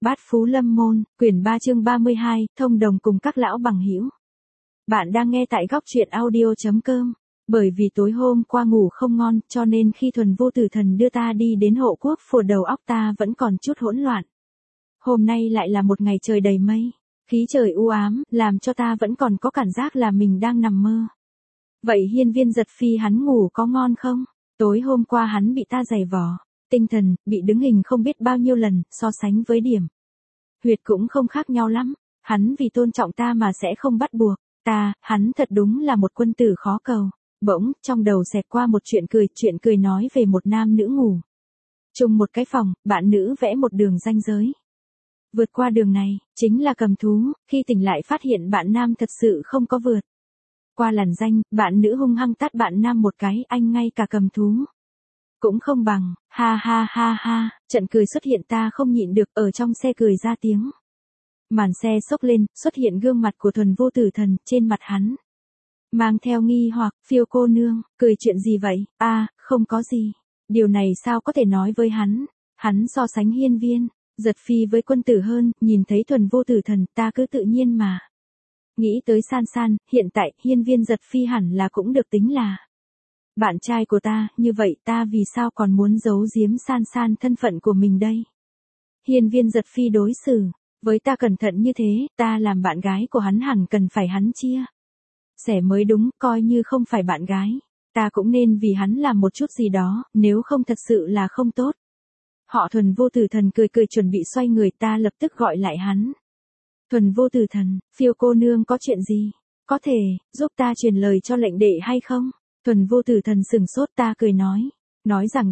Bát Phú Lâm Môn, quyển 3 chương 32, thông đồng cùng các lão bằng hữu. Bạn đang nghe tại góc truyện audio.com. Bởi vì tối hôm qua ngủ không ngon, cho nên khi Thuần Vô Tử Thần đưa ta đi đến hộ quốc phù, đầu óc ta vẫn còn chút hỗn loạn. Hôm nay lại là một ngày trời đầy mây, khí trời u ám, làm cho ta vẫn còn có cảm giác là mình đang nằm mơ. Vậy Hiên Viên Giật Phi hắn ngủ có ngon không? Tối hôm qua hắn bị ta giày vò, tinh thần, bị đứng hình không biết bao nhiêu lần, so sánh với điểm huyệt cũng không khác nhau lắm. Hắn vì tôn trọng ta mà sẽ không bắt buộc ta, hắn thật đúng là một quân tử khó cầu. Bỗng, trong đầu xẹt qua một chuyện cười nói về một nam nữ ngủ chung một cái phòng, bạn nữ vẽ một đường ranh giới. Vượt qua đường này, chính là cầm thú, khi tỉnh lại phát hiện bạn nam thật sự không có vượt qua làn ranh, bạn nữ hung hăng tát bạn nam một cái, anh ngay cả cầm thú cũng không bằng, ha ha ha ha, trận cười xuất hiện, ta không nhịn được, ở trong xe cười ra tiếng. Màn xe xốc lên, xuất hiện gương mặt của Thuần Vô Tử Thần, trên mặt hắn mang theo nghi hoặc, Phiêu cô nương, cười chuyện gì vậy? Không có gì. Điều này sao có thể nói với hắn? Hắn so sánh Hiên Viên Giật Phi với quân tử hơn, nhìn thấy Thuần Vô Tử Thần, ta cứ tự nhiên mà nghĩ tới San San, hiện tại Hiên Viên Giật Phi hẳn là cũng được tính là bạn trai của ta, như vậy ta vì sao còn muốn giấu giếm San San thân phận của mình đây? Hiên Viên Giật Phi đối xử với ta cẩn thận như thế, ta làm bạn gái của hắn hẳn cần phải hắn chia sẻ mới đúng, coi như không phải bạn gái, ta cũng nên vì hắn làm một chút gì đó, nếu không thật sự là không tốt. Họ Thuần Vô Tử Thần cười cười chuẩn bị xoay người, ta lập tức gọi lại hắn. Thuần Vô Tử Thần, Phiêu cô nương có chuyện gì? Có thể giúp ta truyền lời cho lệnh đệ hay không? Thuần Vô Tử Thần sừng sốt, ta cười nói rằng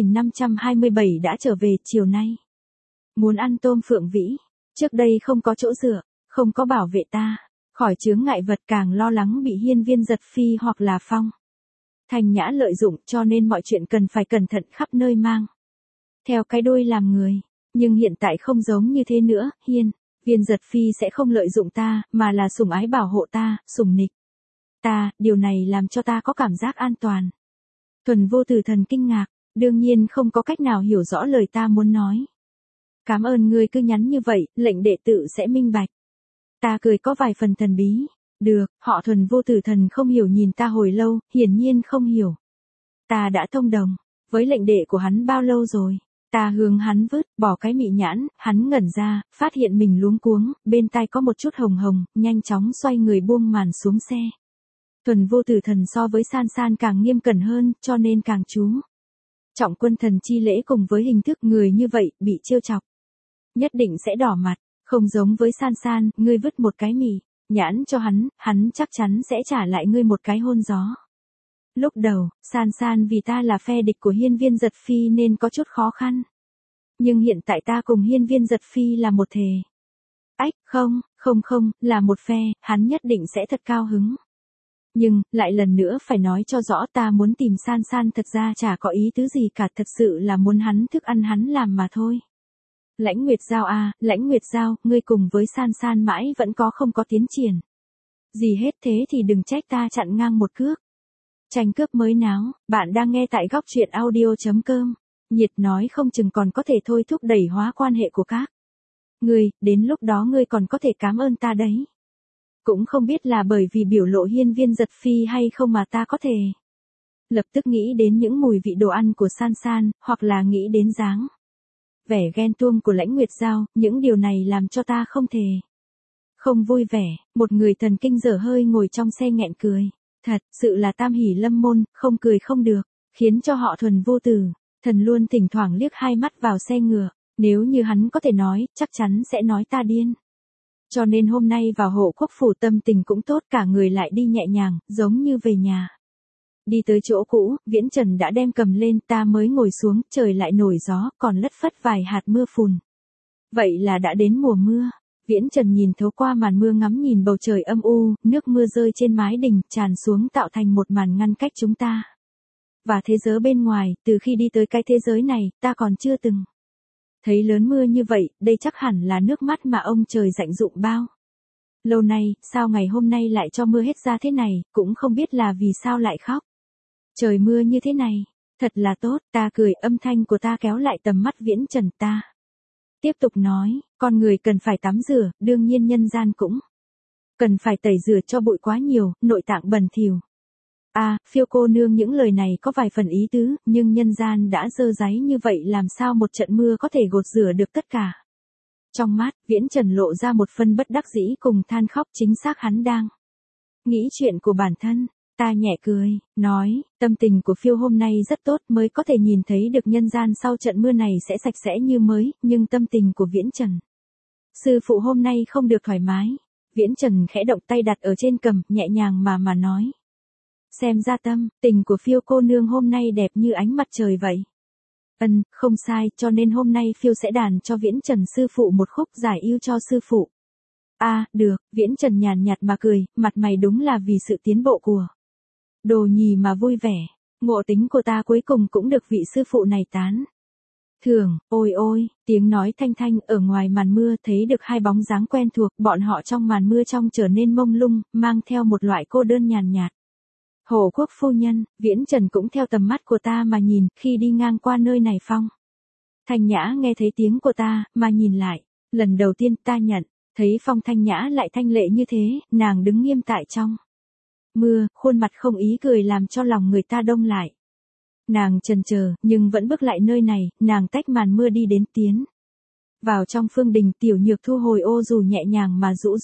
9527 đã trở về chiều nay. Muốn ăn tôm phượng vĩ, trước đây không có chỗ dựa, không có bảo vệ ta khỏi chướng ngại vật, càng lo lắng bị Hiên Viên Giật Phi hoặc là Phong Thành Nhã lợi dụng, cho nên mọi chuyện cần phải cẩn thận khắp nơi mang theo cái đuôi làm người. Nhưng hiện tại không giống như thế nữa, Hiên Viên Giật Phi sẽ không lợi dụng ta, mà là sủng ái bảo hộ ta, sủng nịch ta, điều này làm cho ta có cảm giác an toàn. Thuần Vô Tử Thần kinh ngạc, đương nhiên không có cách nào hiểu rõ lời ta muốn nói. Cảm ơn ngươi cứ nhắn như vậy, lệnh đệ tử sẽ minh bạch. Ta cười có vài phần thần bí. Được, họ Thuần Vô Tử Thần không hiểu nhìn ta hồi lâu, hiển nhiên không hiểu. Ta đã thông đồng với lệnh đệ của hắn bao lâu rồi? Ta hướng hắn vứt bỏ cái mị nhãn, hắn ngẩn ra, phát hiện mình luống cuống, bên tai có một chút hồng hồng, nhanh chóng xoay người buông màn xuống xe. Thuần Vô Tử Thần so với San San càng nghiêm cẩn hơn, cho nên càng chú trọng quân thần chi lễ cùng với hình thức, người như vậy, bị trêu chọc nhất định sẽ đỏ mặt, không giống với San San, ngươi vứt một cái mì nhãn cho hắn chắc chắn sẽ trả lại ngươi một cái hôn gió. Lúc đầu, San San vì ta là phe địch của Hiên Viên Giật Phi nên có chút khó khăn. Nhưng hiện tại ta cùng Hiên Viên Giật Phi là một thể. Không, là một phe, hắn nhất định sẽ thật cao hứng. Nhưng, lại lần nữa phải nói cho rõ, ta muốn tìm San San thật ra chả có ý tứ gì cả, thật sự là muốn hắn thức ăn hắn làm mà thôi. Lãnh Nguyệt Giao Lãnh Nguyệt Giao, ngươi cùng với San San mãi vẫn không có tiến triển gì hết, thế thì đừng trách ta chặn ngang một cước. Tranh cướp mới náo, bạn đang nghe tại góc truyện audio.com. Nhiệt nói không chừng còn có thể thôi thúc đẩy hóa quan hệ của các ngươi, đến lúc đó ngươi còn có thể cảm ơn ta đấy. Cũng không biết là bởi vì biểu lộ Hiên Viên Giật Phi hay không mà ta có thể lập tức nghĩ đến những mùi vị đồ ăn của San San, hoặc là nghĩ đến dáng vẻ ghen tuông của Lãnh Nguyệt Giao, những điều này làm cho ta không thể không vui vẻ. Một người thần kinh dở hơi ngồi trong xe nghẹn cười. Thật sự là tam hỷ lâm môn, không cười không được, khiến cho họ Thuần Vô Tử Thần luôn thỉnh thoảng liếc hai mắt vào xe ngựa. Nếu như hắn có thể nói, chắc chắn sẽ nói ta điên. Cho nên hôm nay vào hộ quốc phủ tâm tình cũng tốt, cả người lại đi nhẹ nhàng, giống như về nhà. Đi tới chỗ cũ, Viễn Trần đã đem cầm lên, ta mới ngồi xuống, trời lại nổi gió, còn lất phất vài hạt mưa phùn. Vậy là đã đến mùa mưa. Viễn Trần nhìn thấu qua màn mưa, ngắm nhìn bầu trời âm u, nước mưa rơi trên mái đình, tràn xuống tạo thành một màn ngăn cách chúng ta và thế giới bên ngoài. Từ khi đi tới cái thế giới này, ta còn chưa từng thấy lớn mưa như vậy, đây chắc hẳn là nước mắt mà ông trời dạnh dụm bao lâu nay, sao ngày hôm nay lại cho mưa hết ra thế này, cũng không biết là vì sao lại khóc. Trời mưa như thế này, thật là tốt, ta cười, âm thanh của ta kéo lại tầm mắt Viễn Trần, ta Tiếp tục nói, con người cần phải tắm rửa, đương nhiên nhân gian cũng cần phải tẩy rửa cho bụi quá nhiều, nội tạng bẩn thỉu. Phiêu cô nương những lời này có vài phần ý tứ, nhưng nhân gian đã dơ dáy như vậy làm sao một trận mưa có thể gột rửa được tất cả. Trong mắt, Viễn Trần lộ ra một phân bất đắc dĩ cùng than khóc, chính xác hắn đang nghĩ chuyện của bản thân. Ta nhẹ cười, nói, tâm tình của Phiêu hôm nay rất tốt mới có thể nhìn thấy được nhân gian sau trận mưa này sẽ sạch sẽ như mới, nhưng tâm tình của Viễn Trần sư phụ hôm nay không được thoải mái. Viễn Trần khẽ động tay đặt ở trên cầm, nhẹ nhàng mà nói. Xem ra tâm tình của Phiêu cô nương hôm nay đẹp như ánh mặt trời vậy. Không sai, cho nên hôm nay Phiêu sẽ đàn cho Viễn Trần sư phụ một khúc giải yêu cho sư phụ. Được, Viễn Trần nhàn nhạt mà cười, mặt mày đúng là vì sự tiến bộ của Đồ Nhì mà vui vẻ. Ngộ tính của ta cuối cùng cũng được vị sư phụ này tán thưởng. Ôi, tiếng nói thanh thanh ở ngoài màn mưa, thấy được hai bóng dáng quen thuộc, bọn họ trong màn mưa trong trở nên mông lung, mang theo một loại cô đơn nhàn nhạt. Hộ quốc phu nhân, Viễn Trần cũng theo tầm mắt của ta mà nhìn, khi đi ngang qua nơi này Phong Thanh Nhã nghe thấy tiếng của ta, mà nhìn lại. Lần đầu tiên ta nhận, thấy Phong Thanh Nhã lại thanh lệ như thế, nàng đứng nghiêm tại trong mưa, khuôn mặt không ý cười làm cho lòng người ta đông lại. Nàng chần chờ, nhưng vẫn bước lại nơi này, nàng tách màn mưa đi đến tiến vào trong phương đình. Tiểu Nhược thu hồi ô dù nhẹ nhàng mà rũ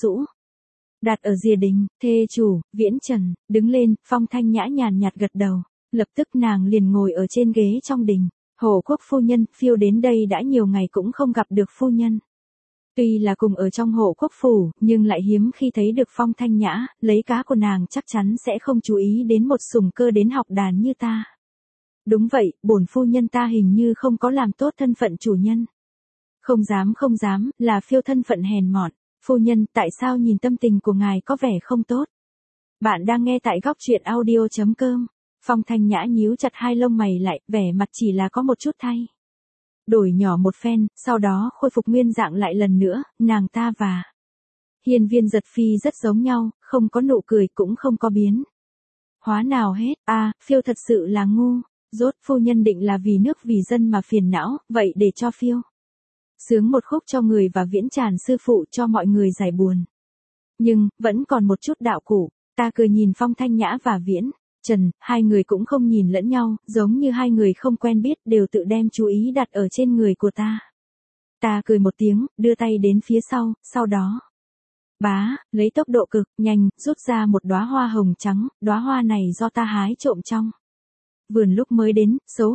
đặt ở rìa đình. Thê chủ, Viễn Trần, đứng lên. Phong Thanh Nhã nhàn nhạt gật đầu. Lập tức nàng liền ngồi ở trên ghế trong đình. Hộ quốc phu nhân, Phiêu đến đây đã nhiều ngày cũng không gặp được phu nhân. Tuy là cùng ở trong hộ quốc phủ, nhưng lại hiếm khi thấy được Phong Thanh Nhã, lấy cá của nàng chắc chắn sẽ không chú ý đến một sủng cơ đến học đàn như ta. Đúng vậy, bổn phu nhân ta hình như không có làm tốt thân phận chủ nhân. Không dám, là Phiêu thân phận hèn mọn. Phu nhân, tại sao nhìn tâm tình của ngài có vẻ không tốt? Bạn đang nghe tại góc truyện audio.com. Phong Thanh Nhã nhíu chặt hai lông mày lại, vẻ mặt chỉ là có một chút thay đổi nhỏ một phen, sau đó khôi phục nguyên dạng lại lần nữa. Nàng ta và Hiên Viên Giật Phi rất giống nhau, không có nụ cười cũng không có biến hóa nào hết. Phiêu thật sự là ngu. Rốt phu nhân định là vì nước vì dân mà phiền não, vậy để cho Phiêu sướng một khúc cho người và Viễn Tràn sư phụ cho mọi người giải buồn. Nhưng, vẫn còn một chút đạo cụ. Ta cười nhìn Phong Thanh Nhã và Viễn Trần, hai người cũng không nhìn lẫn nhau, giống như hai người không quen biết, đều tự đem chú ý đặt ở trên người của ta. Ta cười một tiếng, đưa tay đến phía sau đó lấy tốc độ cực nhanh, rút ra một đóa hoa hồng trắng. Đóa hoa này do ta hái trộm trong vườn lúc mới đến.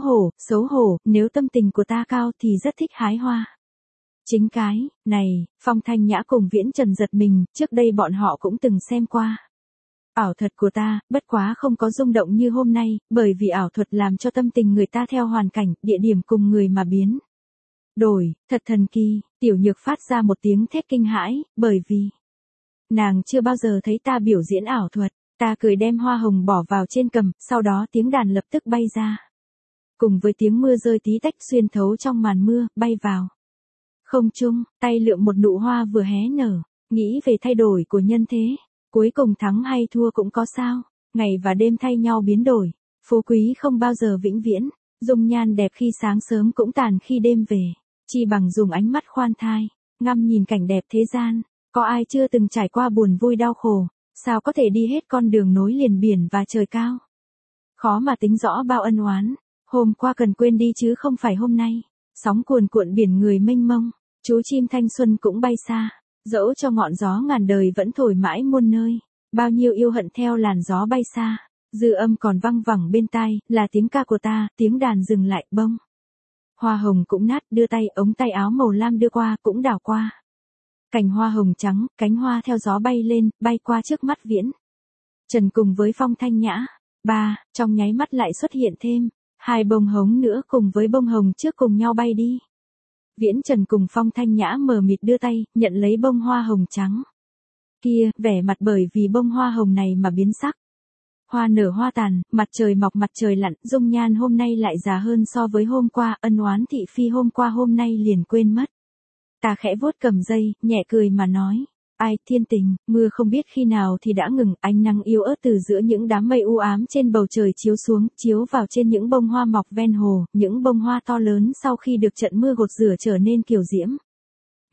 Xấu hổ, nếu tâm tình của ta cao thì rất thích hái hoa. Chính cái này, Phong Thanh Nhã cùng Viễn Trần giật mình, trước đây bọn họ cũng từng xem qua ảo thuật của ta, bất quá không có rung động như hôm nay, bởi vì ảo thuật làm cho tâm tình người ta theo hoàn cảnh, địa điểm cùng người mà biến đổi, thật thần kỳ. Tiểu Nhược phát ra một tiếng thét kinh hãi, bởi vì nàng chưa bao giờ thấy ta biểu diễn ảo thuật. Ta cười đem hoa hồng bỏ vào trên cầm, sau đó tiếng đàn lập tức bay ra. Cùng với tiếng mưa rơi tí tách xuyên thấu trong màn mưa, bay vào không trung, tay lượm một nụ hoa vừa hé nở. Nghĩ về thay đổi của nhân thế, cuối cùng thắng hay thua cũng có sao. Ngày và đêm thay nhau biến đổi, phú quý không bao giờ vĩnh viễn. Dung nhan đẹp khi sáng sớm cũng tàn khi đêm về. Chi bằng dùng ánh mắt khoan thai, ngắm nhìn cảnh đẹp thế gian. Có ai chưa từng trải qua buồn vui đau khổ, sao có thể đi hết con đường nối liền biển và trời cao. Khó mà tính rõ bao ân oán. Hôm qua cần quên đi chứ không phải hôm nay. Sóng cuồn cuộn biển người mênh mông, chú chim thanh xuân cũng bay xa. Dẫu cho ngọn gió ngàn đời vẫn thổi mãi muôn nơi. Bao nhiêu yêu hận theo làn gió bay xa. Dư âm còn văng vẳng bên tai, là tiếng ca của ta. Tiếng đàn dừng lại, bông hoa hồng cũng nát, đưa tay, ống tay áo màu lam đưa qua, cũng đảo qua cành hoa hồng trắng. Cánh hoa theo gió bay lên, bay qua trước mắt Viễn Trần cùng với Phong Thanh Nhã. Trong nháy mắt lại xuất hiện thêm hai bông hồng nữa cùng với bông hồng trước cùng nhau bay đi. Viễn Trần cùng Phong Thanh Nhã mờ mịt đưa tay, nhận lấy bông hoa hồng trắng kia, vẻ mặt bởi vì bông hoa hồng này mà biến sắc. Hoa nở hoa tàn, mặt trời mọc mặt trời lặn, dung nhan hôm nay lại già hơn so với hôm qua, ân oán thị phi hôm qua hôm nay liền quên mất. Ta khẽ vuốt cầm dây, nhẹ cười mà nói. Ai, thiên tình, mưa không biết khi nào thì đã ngừng, ánh nắng yếu ớt từ giữa những đám mây u ám trên bầu trời chiếu xuống, chiếu vào trên những bông hoa mọc ven hồ, những bông hoa to lớn sau khi được trận mưa gột rửa trở nên kiều diễm.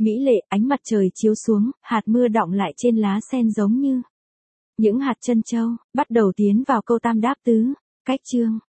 Mỹ lệ, ánh mặt trời chiếu xuống, hạt mưa đọng lại trên lá sen giống như những hạt trân châu, bắt đầu tiến vào câu tam đáp tứ. Cách chương